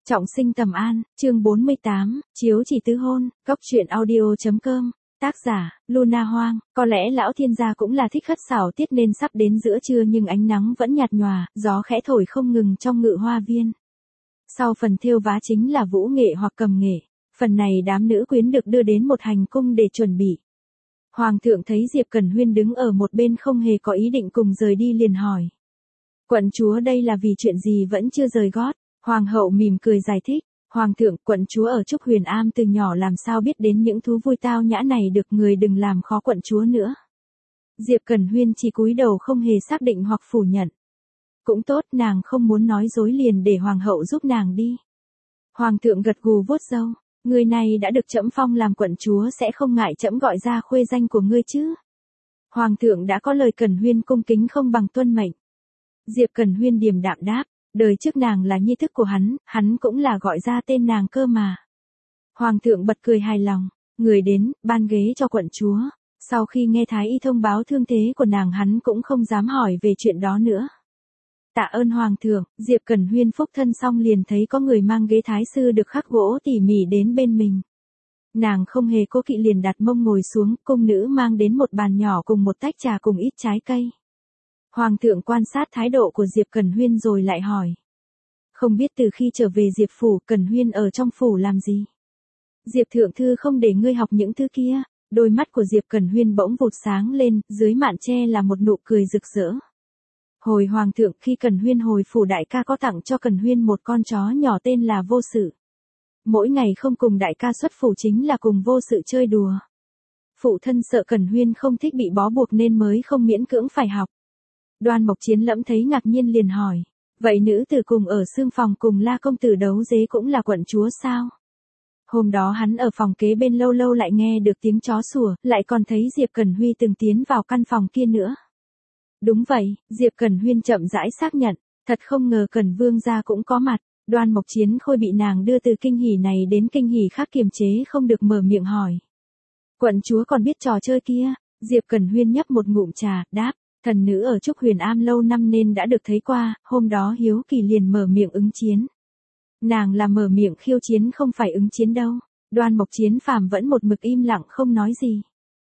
Trọng sinh Tầm An, chương 48, chiếu chỉ tứ hôn, góc truyện audio.com, tác giả, Luna Hoang, có lẽ lão thiên gia cũng là thích khất xảo tiết nên sắp đến giữa trưa nhưng ánh nắng vẫn nhạt nhòa, gió khẽ thổi không ngừng trong ngự hoa viên. Sau phần thêu vá chính là vũ nghệ hoặc cầm nghệ, phần này đám nữ quyến được đưa đến một hành cung để chuẩn bị. Hoàng thượng thấy Diệp Cẩn Huyên đứng ở một bên không hề có ý định cùng rời đi liền hỏi. Quận chúa đây là vì chuyện gì vẫn chưa rời gót? Hoàng hậu mỉm cười giải thích, Hoàng thượng, quận chúa ở Trúc Huyền Am từ nhỏ làm sao biết đến những thú vui tao nhã này được, người đừng làm khó quận chúa nữa. Diệp Cẩn Huyên chỉ cúi đầu không hề xác định hoặc phủ nhận. Cũng tốt, nàng không muốn nói dối liền để Hoàng hậu giúp nàng đi. Hoàng thượng gật gù vuốt râu, người này đã được trẫm phong làm quận chúa sẽ không ngại trẫm gọi ra khuê danh của ngươi chứ. Hoàng thượng đã có lời Cẩn Huyên cung kính không bằng tuân mệnh. Diệp Cẩn Huyên điềm đạm đáp. Đời trước nàng là nhi thức của hắn cũng là gọi ra tên nàng cơ mà. Hoàng thượng bật cười hài lòng, người đến, ban ghế cho quận chúa. Sau khi nghe Thái y thông báo thương thế của nàng hắn cũng không dám hỏi về chuyện đó nữa. Tạ ơn Hoàng thượng, Diệp Cẩn Huyên phúc thân xong liền thấy có người mang ghế thái sư được khắc gỗ tỉ mỉ đến bên mình. Nàng không hề cố kỵ liền đặt mông ngồi xuống, cung nữ mang đến một bàn nhỏ cùng một tách trà cùng ít trái cây. Hoàng thượng quan sát thái độ của Diệp Cẩn Huyên rồi lại hỏi. Không biết từ khi trở về Diệp phủ, Cẩn Huyên ở trong phủ làm gì? Diệp thượng thư không để ngươi học những thứ kia. Đôi mắt của Diệp Cẩn Huyên bỗng vụt sáng lên, dưới mạn che là một nụ cười rực rỡ. Hồi Hoàng thượng, khi Cẩn Huyên hồi phủ đại ca có tặng cho Cẩn Huyên một con chó nhỏ tên là Vô Sự. Mỗi ngày không cùng đại ca xuất phủ chính là cùng Vô Sự chơi đùa. Phụ thân sợ Cẩn Huyên không thích bị bó buộc nên mới không miễn cưỡng phải học. Đoan Mộc Chiến lẫm thấy ngạc nhiên liền hỏi, vậy nữ tử cùng ở xương phòng cùng La công tử đấu dế cũng là quận chúa sao? Hôm đó hắn ở phòng kế bên lâu lâu lại nghe được tiếng chó sủa, lại còn thấy Diệp Cẩn Huy từng tiến vào căn phòng kia nữa. Đúng vậy, Diệp Cẩn Huyên chậm rãi xác nhận, thật không ngờ Cẩn Vương gia cũng có mặt. Đoan Mộc Chiến Khôi bị nàng đưa từ kinh hỉ này đến kinh hỉ khác kiềm chế không được mở miệng hỏi. Quận chúa còn biết trò chơi kia? Diệp Cẩn Huyên nhấp một ngụm trà, đáp. Thần nữ ở Trúc Huyền Am lâu năm nên đã được thấy qua, hôm đó hiếu kỳ liền mở miệng ứng chiến. Nàng là mở miệng khiêu chiến không phải ứng chiến đâu. Đoan Mộc Chiến phàm vẫn một mực im lặng không nói gì.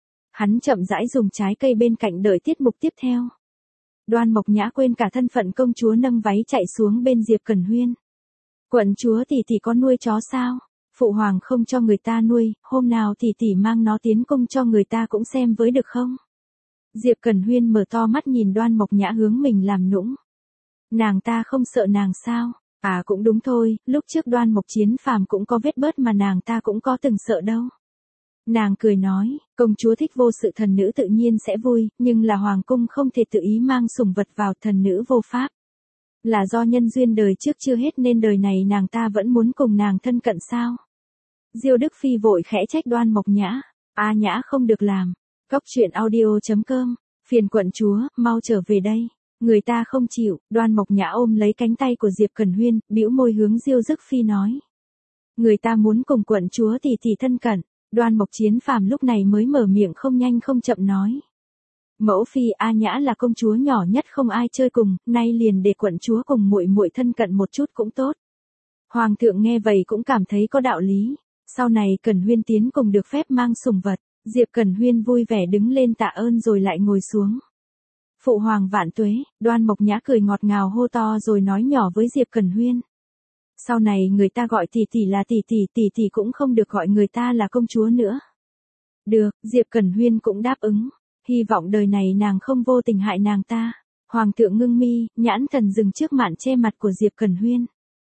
Hắn chậm rãi dùng trái cây bên cạnh đợi tiết mục tiếp theo. Đoan Mộc Nhã quên cả thân phận công chúa nâng váy chạy xuống bên Diệp Cẩn Huyên. Quận chúa tỷ có nuôi chó sao? Phụ hoàng không cho người ta nuôi, hôm nào tỷ mang nó tiến cung cho người ta cũng xem với được không? Diệp Cẩn Huyên mở to mắt nhìn Đoan Mộc Nhã hướng mình làm nũng. Nàng ta không sợ nàng sao? À cũng đúng thôi, lúc trước Đoan Mộc Chiến phàm cũng có vết bớt mà nàng ta cũng có từng sợ đâu. Nàng cười nói, công chúa thích Vô Sự thần nữ tự nhiên sẽ vui, nhưng là hoàng cung không thể tự ý mang sủng vật vào, thần nữ vô pháp. Là do nhân duyên đời trước chưa hết nên đời này nàng ta vẫn muốn cùng nàng thân cận sao? Diêu Đức Phi vội khẽ trách Đoan Mộc Nhã, A Nhã không được làm. Góc truyện audio.com, phiền quận chúa, mau trở về đây. Người ta không chịu, Đoan Mộc Nhã ôm lấy cánh tay của Diệp Cẩn Huyên, bĩu môi hướng Diêu Dức Phi nói. Người ta muốn cùng quận chúa tỷ thân cận. Đoan Mộc Chiến phàm lúc này mới mở miệng không nhanh không chậm nói. Mẫu phi, A Nhã là công chúa nhỏ nhất không ai chơi cùng, nay liền để quận chúa cùng muội muội thân cận một chút cũng tốt. Hoàng thượng nghe vậy cũng cảm thấy có đạo lý. Sau này Cẩn Huyên tiến cùng được phép mang sủng vật. Diệp Cẩn Huyên vui vẻ đứng lên tạ ơn rồi lại ngồi xuống. Phụ hoàng vạn tuế, Đoan Mộc Nhã cười ngọt ngào hô to rồi nói nhỏ với Diệp Cẩn Huyên. Sau này người ta gọi tỷ là tỷ cũng không được gọi người ta là công chúa nữa. Được, Diệp Cẩn Huyên cũng đáp ứng. Hy vọng đời này nàng không vô tình hại nàng ta. Hoàng thượng ngưng mi, nhãn thần dừng trước mạn che mặt của Diệp Cẩn Huyên.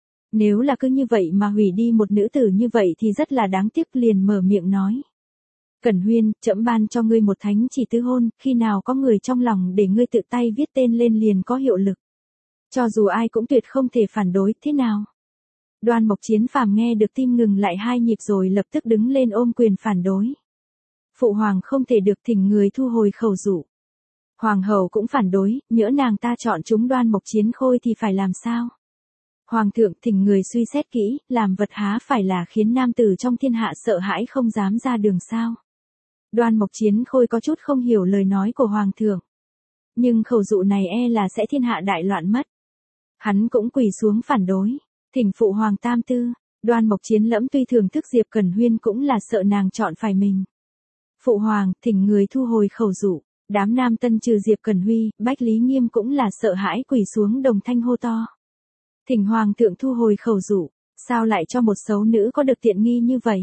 Nếu là cứ như vậy mà hủy đi một nữ tử như vậy thì rất là đáng tiếc, liền mở miệng nói. Cẩn Huyên, trẫm ban cho ngươi một thánh chỉ tứ hôn, khi nào có người trong lòng để ngươi tự tay viết tên lên liền có hiệu lực. Cho dù ai cũng tuyệt không thể phản đối, thế nào? Đoan Mộc Chiến phàm nghe được tim ngừng lại 2 nhịp rồi lập tức đứng lên ôm quyền phản đối. Phụ hoàng không thể được, thỉnh người thu hồi khẩu dụ. Hoàng hậu cũng phản đối, nhỡ nàng ta chọn chúng Đoan Mộc Chiến Khôi thì phải làm sao? Hoàng thượng, thỉnh người suy xét kỹ, làm vật há phải là khiến nam tử trong thiên hạ sợ hãi không dám ra đường sao? Đoan Mộc Chiến Khôi có chút không hiểu lời nói của Hoàng thượng. Nhưng khẩu dụ này là sẽ thiên hạ đại loạn mất. Hắn cũng quỳ xuống phản đối. Thỉnh phụ hoàng tam tư. Đoan Mộc Chiến lẫm tuy thưởng thức Diệp Cẩn Huyên cũng là sợ nàng chọn phải mình. Phụ hoàng, thỉnh người thu hồi khẩu dụ. Đám nam tân trừ Diệp Cẩn Huy, Bách Lý Nghiêm cũng là sợ hãi quỳ xuống đồng thanh hô to. Thỉnh hoàng thượng thu hồi khẩu dụ, sao lại cho một xấu nữ có được tiện nghi như vậy?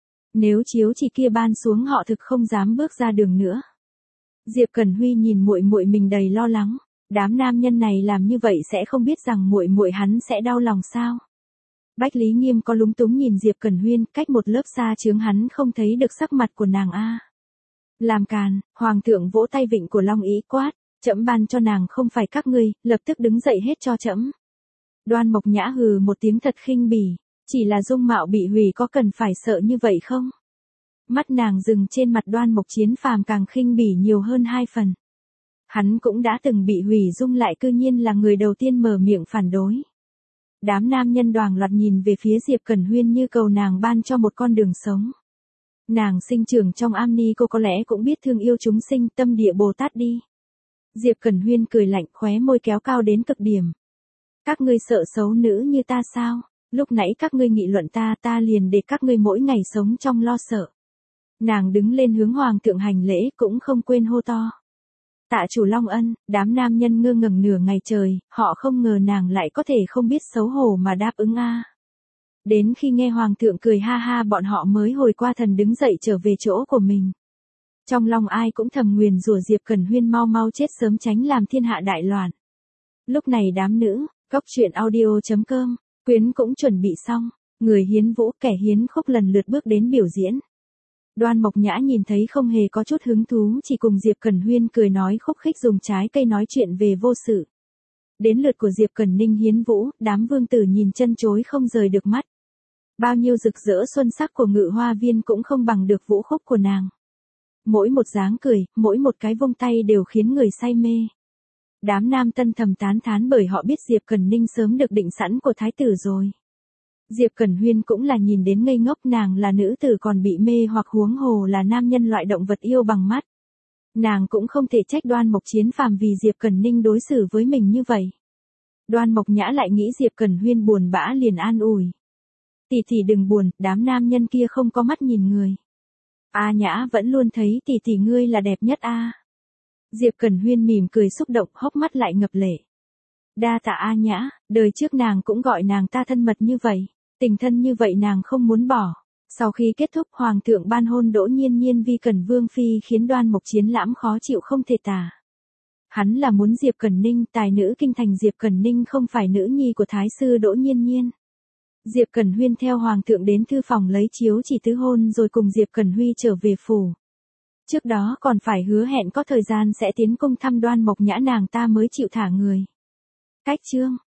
Nếu chiếu chỉ kia ban xuống họ thực không dám bước ra đường nữa. Diệp Cẩn Huy nhìn muội muội mình đầy lo lắng, đám nam nhân này làm như vậy sẽ không biết rằng muội muội hắn sẽ đau lòng sao? Bách Lý Nghiêm có lúng túng nhìn Diệp Cẩn Huyên, cách một lớp xa chướng hắn không thấy được sắc mặt của nàng a. Làm càn, hoàng thượng vỗ tay vịnh của Long Ý quát, trẫm ban cho nàng không phải các ngươi, lập tức đứng dậy hết cho trẫm. Đoan Mộc Nhã hừ một tiếng thật khinh bỉ, chỉ là dung mạo bị hủy có cần phải sợ như vậy không? Mắt nàng dừng trên mặt Đoan Mộc Chiến phàm càng khinh bỉ nhiều hơn 2 phần. Hắn cũng đã từng bị hủy dung lại cư nhiên là người đầu tiên mở miệng phản đối. Đám nam nhân đoàng loạt nhìn về phía Diệp Cẩn Huyên như cầu nàng ban cho một con đường sống. Nàng sinh trưởng trong am ni cô có lẽ cũng biết thương yêu chúng sinh, tâm địa Bồ Tát đi. Diệp Cẩn Huyên cười lạnh, khóe môi kéo cao đến cực điểm. Các ngươi sợ xấu nữ như ta sao? Lúc nãy các ngươi nghị luận ta liền để các ngươi mỗi ngày sống trong lo sợ. Nàng đứng lên hướng hoàng thượng hành lễ cũng không quên hô to. Tạ chủ Long Ân. Đám nam nhân ngơ ngẩn nửa ngày trời, họ không ngờ nàng lại có thể không biết xấu hổ mà đáp ứng a. Đến khi nghe hoàng thượng cười ha ha bọn họ mới hồi qua thần đứng dậy trở về chỗ của mình. Trong lòng ai cũng thầm nguyền rủa Diệp Cẩn Huyên mau mau chết sớm tránh làm thiên hạ đại loạn. Lúc này đám nữ, góc truyện audio.com, quyến cũng chuẩn bị xong, người hiến vũ kẻ hiến khúc lần lượt bước đến biểu diễn. Đoan Mộc Nhã nhìn thấy không hề có chút hứng thú, chỉ cùng Diệp Cẩn Huyên cười nói khúc khích dùng trái cây nói chuyện về vô sự. Đến lượt của Diệp Cẩn Ninh hiến vũ, đám vương tử nhìn chân chối không rời được mắt. Bao nhiêu rực rỡ xuân sắc của Ngự Hoa Viên cũng không bằng được vũ khúc của nàng. Mỗi một dáng cười, mỗi một cái vung tay đều khiến người say mê. Đám nam tân thầm tán thán bởi họ biết Diệp Cẩn Ninh sớm được định sẵn của thái tử rồi. Diệp Cẩn Huyên cũng là nhìn đến ngây ngốc, nàng là nữ tử còn bị mê hoặc huống hồ là nam nhân loại động vật yêu bằng mắt. Nàng cũng không thể trách Đoan Mộc Chiến phàm vì Diệp Cẩn Ninh đối xử với mình như vậy. Đoan Mộc Nhã lại nghĩ Diệp Cẩn Huyên buồn bã liền an ủi. Tỷ tỷ đừng buồn, đám nam nhân kia không có mắt nhìn người. A Nhã vẫn luôn thấy tỷ tỷ ngươi là đẹp nhất a. Diệp Cẩn Huyên mỉm cười xúc động, hốc mắt lại ngập lệ. Đa tạ A Nhã, đời trước nàng cũng gọi nàng ta thân mật như vậy, tình thân như vậy nàng không muốn bỏ. Sau khi kết thúc hoàng thượng ban hôn Đỗ Nhiên Nhiên vi Cẩn Vương phi khiến Đoan Mộc Chiến lãm khó chịu không thể tả. Hắn là muốn Diệp Cẩn Ninh, tài nữ kinh thành Diệp Cẩn Ninh không phải nữ nhi của thái sư Đỗ Nhiên Nhiên. Diệp Cẩn Huyên theo hoàng thượng đến thư phòng lấy chiếu chỉ tứ hôn rồi cùng Diệp Cẩn Huy trở về phủ. Trước đó còn phải hứa hẹn có thời gian sẽ tiến cung thăm Đoan Mộc Nhã nàng ta mới chịu thả người. Cách chương